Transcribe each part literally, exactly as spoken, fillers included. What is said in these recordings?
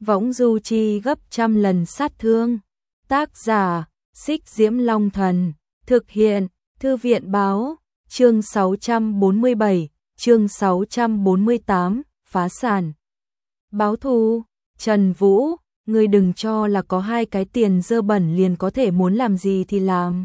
võng du chi gấp trăm lần sát thương. Tác giả, Xích Diễm Long Thần. Thực hiện, Thư viện Báo. Chương sáu trăm bốn mươi bảy, chương sáu trăm bốn mươi tám, phá sản. Báo thù. Trần Vũ, ngươi đừng cho là có hai cái tiền dơ bẩn liền có thể muốn làm gì thì làm.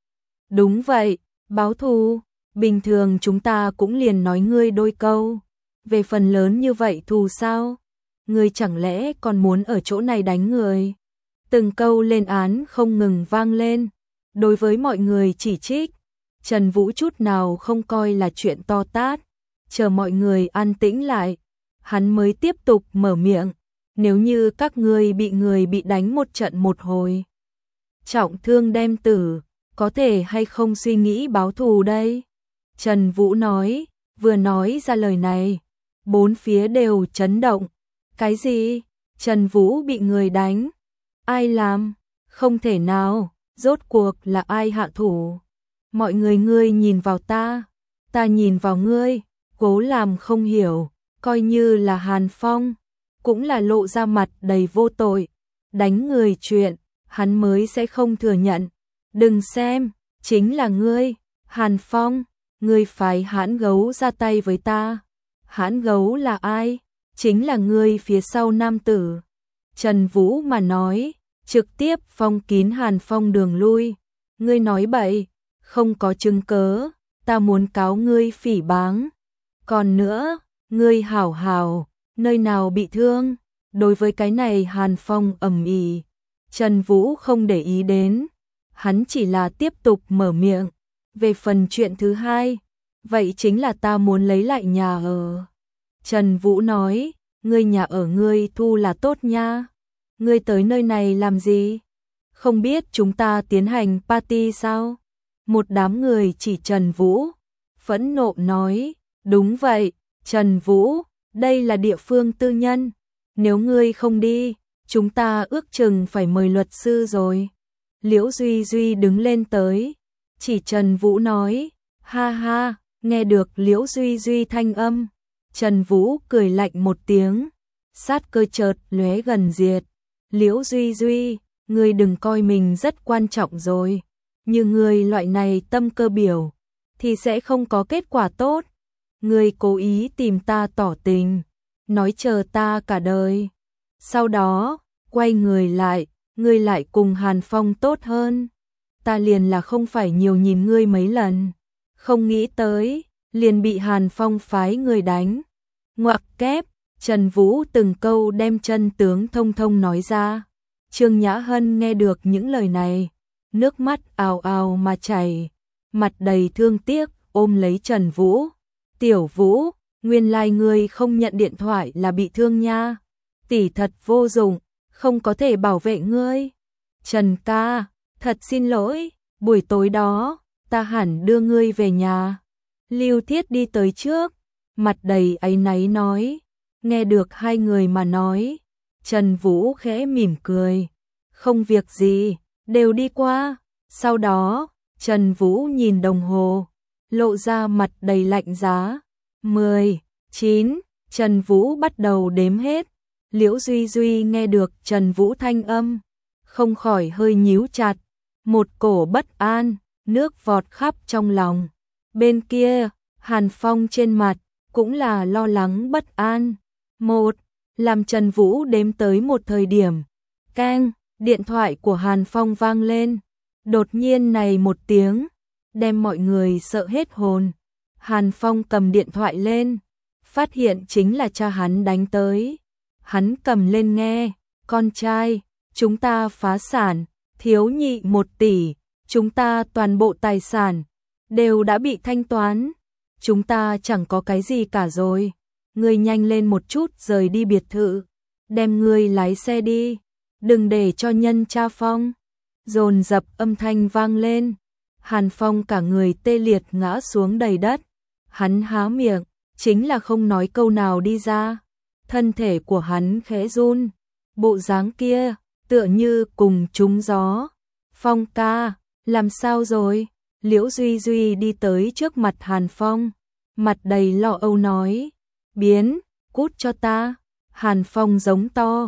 Đúng vậy, báo thù. Bình thường chúng ta cũng liền nói ngươi đôi câu. Về phần lớn như vậy thù sao? Ngươi chẳng lẽ còn muốn ở chỗ này đánh người? Từng câu lên án không ngừng vang lên. Đối với mọi người chỉ trích, Trần Vũ chút nào không coi là chuyện to tát. Chờ mọi người an tĩnh lại, hắn mới tiếp tục mở miệng. Nếu như các ngươi bị người bị đánh một trận một hồi, trọng thương đem tử, có thể hay không suy nghĩ báo thù đây? Trần Vũ nói, vừa nói ra lời này, bốn phía đều chấn động. Cái gì? Trần Vũ bị người đánh? Ai làm? Không thể nào, rốt cuộc là ai hạ thủ? Mọi người ngươi nhìn vào ta, ta nhìn vào ngươi, cố làm không hiểu, coi như là Hàn Phong, cũng là lộ ra mặt đầy vô tội. Đánh người chuyện, hắn mới sẽ không thừa nhận. Đừng xem, chính là ngươi, Hàn Phong, ngươi phái Hãn Gấu ra tay với ta. Hãn Gấu là ai? Chính là ngươi phía sau nam tử. Trần Vũ mà nói, trực tiếp phong kín Hàn Phong đường lui. Ngươi nói bậy, không có chứng cớ, ta muốn cáo ngươi phỉ báng. Còn nữa, ngươi hảo hảo, nơi nào bị thương? Đối với cái này Hàn Phong ầm ĩ, Trần Vũ không để ý đến, hắn chỉ là tiếp tục mở miệng. Về phần chuyện thứ hai, vậy chính là ta muốn lấy lại nhà ở. Trần Vũ nói, ngươi nhà ở ngươi thu là tốt nha. Ngươi tới nơi này làm gì? Không biết chúng ta tiến hành party sao? Một đám người chỉ Trần Vũ, phẫn nộ nói, đúng vậy, Trần Vũ, đây là địa phương tư nhân. Nếu ngươi không đi, chúng ta ước chừng phải mời luật sư rồi. Liễu Duy Duy đứng lên tới, chỉ Trần Vũ nói, ha ha, nghe được Liễu Duy Duy thanh âm. Trần Vũ cười lạnh một tiếng, sát cơ chợt lóe gần diệt. Liễu Duy Duy, ngươi đừng coi mình rất quan trọng rồi. Như ngươi loại này tâm cơ biểu, thì sẽ không có kết quả tốt. Ngươi cố ý tìm ta tỏ tình, nói chờ ta cả đời. Sau đó, quay người lại, ngươi lại cùng Hàn Phong tốt hơn. Ta liền là không phải nhiều nhìn ngươi mấy lần. Không nghĩ tới, liền bị Hàn Phong phái người đánh. Ngoặc kép, Trần Vũ từng câu đem chân tướng thông thông nói ra. Trương Nhã Hân nghe được những lời này, nước mắt ào ào mà chảy, mặt đầy thương tiếc, ôm lấy Trần Vũ. Tiểu Vũ, nguyên lai ngươi không nhận điện thoại là bị thương nha. Tỷ thật vô dụng, không có thể bảo vệ ngươi. Trần ca, thật xin lỗi, buổi tối đó, ta hẳn đưa ngươi về nhà. Lưu Thiết đi tới trước, mặt đầy áy náy nói. Nghe được hai người mà nói, Trần Vũ khẽ mỉm cười. Không việc gì, đều đi qua. Sau đó, Trần Vũ nhìn đồng hồ, lộ ra mặt đầy lạnh giá. Mười, chín, Trần Vũ bắt đầu đếm hết. Liễu Duy Duy nghe được Trần Vũ thanh âm, không khỏi hơi nhíu chặt. Một cổ bất an, nước vọt khắp trong lòng. Bên kia, Hàn Phong trên mặt, cũng là lo lắng bất an. Một, làm Trần Vũ đếm tới một thời điểm. Keng, điện thoại của Hàn Phong vang lên. Đột nhiên này một tiếng, đem mọi người sợ hết hồn. Hàn Phong cầm điện thoại lên, phát hiện chính là cha hắn đánh tới. Hắn cầm lên nghe, con trai, chúng ta phá sản, thiếu nhị một tỷ, chúng ta toàn bộ tài sản, đều đã bị thanh toán. Chúng ta chẳng có cái gì cả rồi. Ngươi nhanh lên một chút rời đi biệt thự, đem ngươi lái xe đi, đừng để cho nhân tra phong. Dồn dập âm thanh vang lên, Hàn Phong cả người tê liệt ngã xuống đầy đất. Hắn há miệng, chính là không nói câu nào đi ra. Thân thể của hắn khẽ run, bộ dáng kia, tựa như cùng trúng gió. Phong ca, làm sao rồi? Liễu Duy Duy đi tới trước mặt Hàn Phong, mặt đầy lo âu nói. Biến, cút cho ta. Hàn Phong giống to,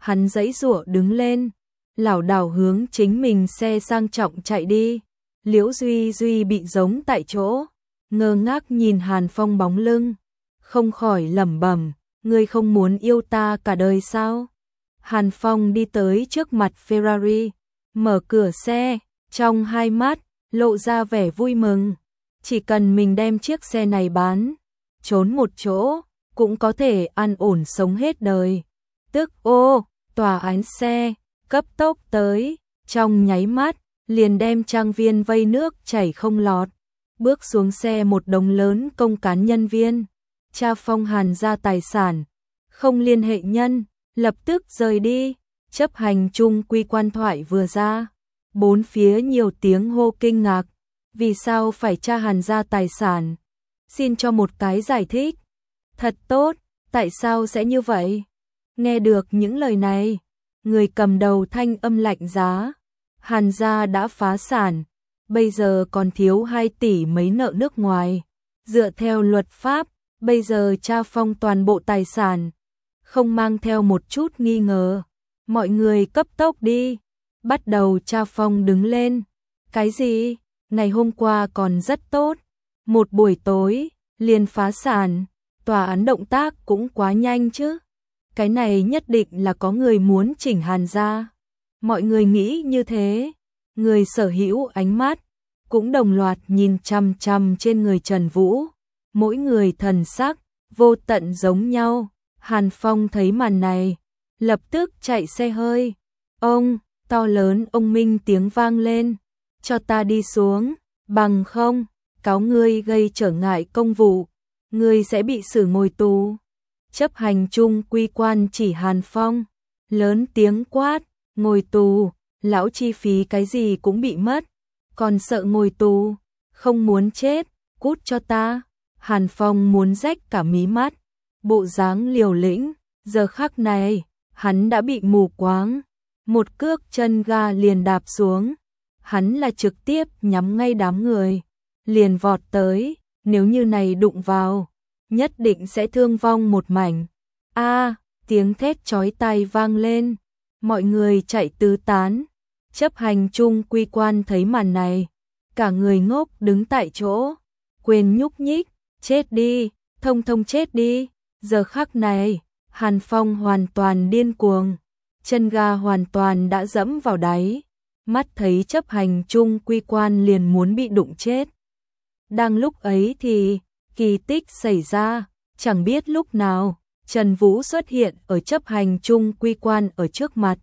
Hắn giãy giụa đứng lên, lảo đảo hướng chính mình xe sang trọng chạy đi. Liễu Duy Duy bị giống tại chỗ, ngơ ngác nhìn Hàn Phong bóng lưng, không khỏi lẩm bẩm, ngươi không muốn yêu ta cả đời sao? Hàn Phong đi tới trước mặt Ferrari, mở cửa xe, trong hai mắt lộ ra vẻ vui mừng. Chỉ cần mình đem chiếc xe này bán, trốn một chỗ, cũng có thể an ổn sống hết đời. Tức ô, tòa án xe, cấp tốc tới, trong nháy mắt, liền đem trang viên vây nước chảy không lọt. Bước xuống xe một đống lớn công cán nhân viên, tra phong Hàn gia tài sản, không liên hệ nhân, lập tức rời đi. Chấp hành chung quy quan thoại vừa ra, bốn phía nhiều tiếng hô kinh ngạc. Vì sao phải tra Hàn gia tài sản? Xin cho một cái giải thích. Thật tốt, tại sao sẽ như vậy? Nghe được những lời này, người cầm đầu thanh âm lạnh giá. Hàn gia đã phá sản, bây giờ còn thiếu hai tỷ mấy nợ nước ngoài. Dựa theo luật pháp, bây giờ tra phong toàn bộ tài sản, không mang theo một chút nghi ngờ. Mọi người cấp tốc đi, bắt đầu tra phong đứng lên. Cái gì? Ngày hôm qua còn rất tốt, một buổi tối, liền phá sản, tòa án động tác cũng quá nhanh chứ. Cái này nhất định là có người muốn chỉnh Hàn gia. Mọi người nghĩ như thế, người sở hữu ánh mắt, cũng đồng loạt nhìn chằm chằm trên người Trần Vũ. Mỗi người thần sắc, vô tận giống nhau. Hàn Phong thấy màn này, lập tức chạy xe hơi. Ông, to lớn ông minh tiếng vang lên. Cho ta đi xuống, bằng không, cáo ngươi gây trở ngại công vụ, ngươi sẽ bị xử ngồi tù. Chấp hành chung quy quan chỉ Hàn Phong, lớn tiếng quát, ngồi tù, lão chi phí cái gì cũng bị mất, còn sợ ngồi tù, không muốn chết, cút cho ta. Hàn Phong muốn rách cả mí mắt, bộ dáng liều lĩnh, giờ khắc này, hắn đã bị mù quáng, một cước chân ga liền đạp xuống. Hắn là trực tiếp nhắm ngay đám người, liền vọt tới, nếu như này đụng vào, nhất định sẽ thương vong một mảnh. A, tiếng thét chói tai vang lên, mọi người chạy tứ tán. Chấp hành chung quy quan thấy màn này, cả người ngốc đứng tại chỗ, quên nhúc nhích, chết đi, thông thông chết đi. Giờ khắc này, Hàn Phong hoàn toàn điên cuồng, chân ga hoàn toàn đã dẫm vào đáy. Mắt thấy chấp hành chung quy quan liền muốn bị đụng chết. Đang lúc ấy thì, kỳ tích xảy ra, chẳng biết lúc nào, Trần Vũ xuất hiện ở chấp hành chung quy quan ở trước mặt.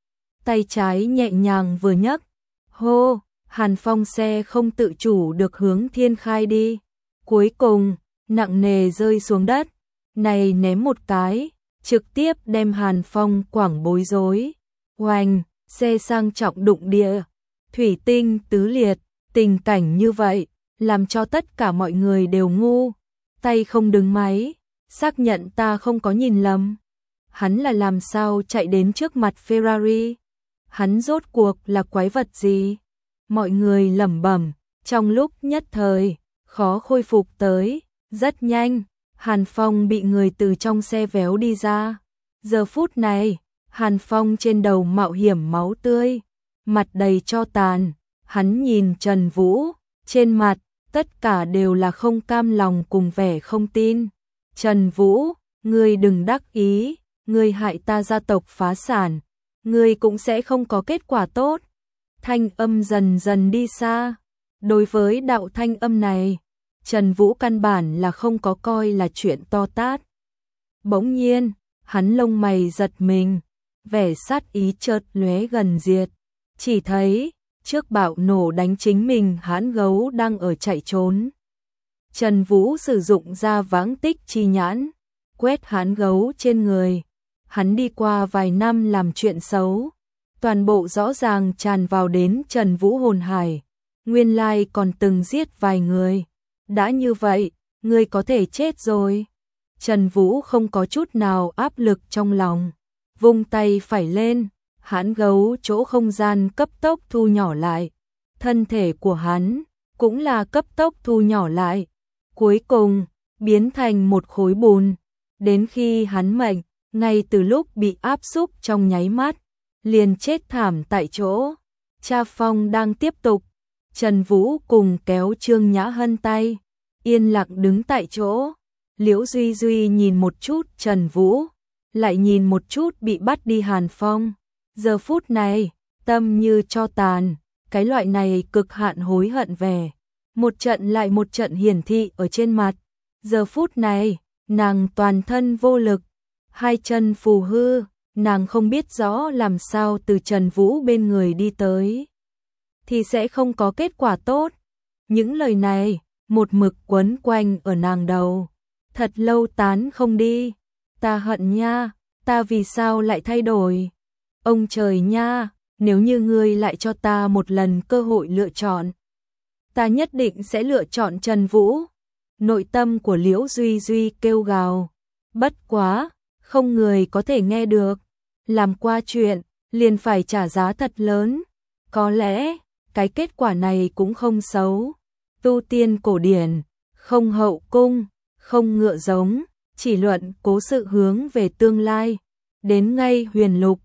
Tay trái nhẹ nhàng vừa nhấc, hô, Hàn Phong xe không tự chủ được hướng thiên khai đi. Cuối cùng, nặng nề rơi xuống đất, này ném một cái, trực tiếp đem Hàn Phong quẳng bối rối. Oanh! Xe sang trọng đụng địa, thủy tinh tứ liệt, tình cảnh như vậy, làm cho tất cả mọi người đều ngu, tay không đứng máy, xác nhận ta không có nhìn lầm. Hắn là làm sao chạy đến trước mặt Ferrari? Hắn rốt cuộc là quái vật gì? Mọi người lẩm bẩm, trong lúc nhất thời, khó khôi phục tới, rất nhanh, Hàn Phong bị người từ trong xe véo đi ra. Giờ phút này, Hàn Phong trên đầu mạo hiểm máu tươi, mặt đầy tro tàn, hắn nhìn Trần Vũ, trên mặt, tất cả đều là không cam lòng cùng vẻ không tin. Trần Vũ, ngươi đừng đắc ý, ngươi hại ta gia tộc phá sản, ngươi cũng sẽ không có kết quả tốt. Thanh âm dần dần đi xa, đối với đạo thanh âm này, Trần Vũ căn bản là không có coi là chuyện to tát. Bỗng nhiên, hắn lông mày giật mình, vẻ sát ý chợt lóe gần diệt, chỉ thấy trước bạo nổ đánh chính mình hãn gấu đang ở chạy trốn. Trần Vũ sử dụng ra vãng tích chi nhãn, quét hãn gấu trên người. Hắn đi qua vài năm làm chuyện xấu, toàn bộ rõ ràng tràn vào đến Trần Vũ hồn hải. Nguyên lai còn từng giết vài người. Đã như vậy, ngươi có thể chết rồi. Trần Vũ không có chút nào áp lực trong lòng, vung tay phải lên, hãn gấu chỗ không gian cấp tốc thu nhỏ lại. Thân thể của hắn cũng là cấp tốc thu nhỏ lại, cuối cùng biến thành một khối bùn. Đến khi hắn mệnh, ngay từ lúc bị áp xúc trong nháy mắt, liền chết thảm tại chỗ. Cha Phong đang tiếp tục, Trần Vũ cùng kéo Trương Nhã Hân tay, yên lặng đứng tại chỗ. Liễu Duy Duy nhìn một chút Trần Vũ, lại nhìn một chút bị bắt đi Hàn Phong. Giờ phút này, tâm như tro tàn, cái loại này cực hạn hối hận về. Một trận lại một trận hiển thị ở trên mặt. Giờ phút này, nàng toàn thân vô lực, hai chân phù hư, nàng không biết rõ làm sao từ Trần Vũ bên người đi tới thì sẽ không có kết quả tốt. Những lời này, một mực quấn quanh ở nàng đầu, thật lâu tán không đi. Ta hận nha, ta vì sao lại thay đổi? Ông trời nha, nếu như ngươi lại cho ta một lần cơ hội lựa chọn, ta nhất định sẽ lựa chọn Trần Vũ. Nội tâm của Liễu Duy Duy kêu gào, bất quá, không người có thể nghe được. Làm qua chuyện, liền phải trả giá thật lớn. Có lẽ, cái kết quả này cũng không xấu. Tu tiên cổ điển, không hậu cung, không ngựa giống, chỉ luận cố sự hướng về tương lai. Đến ngay huyền lục,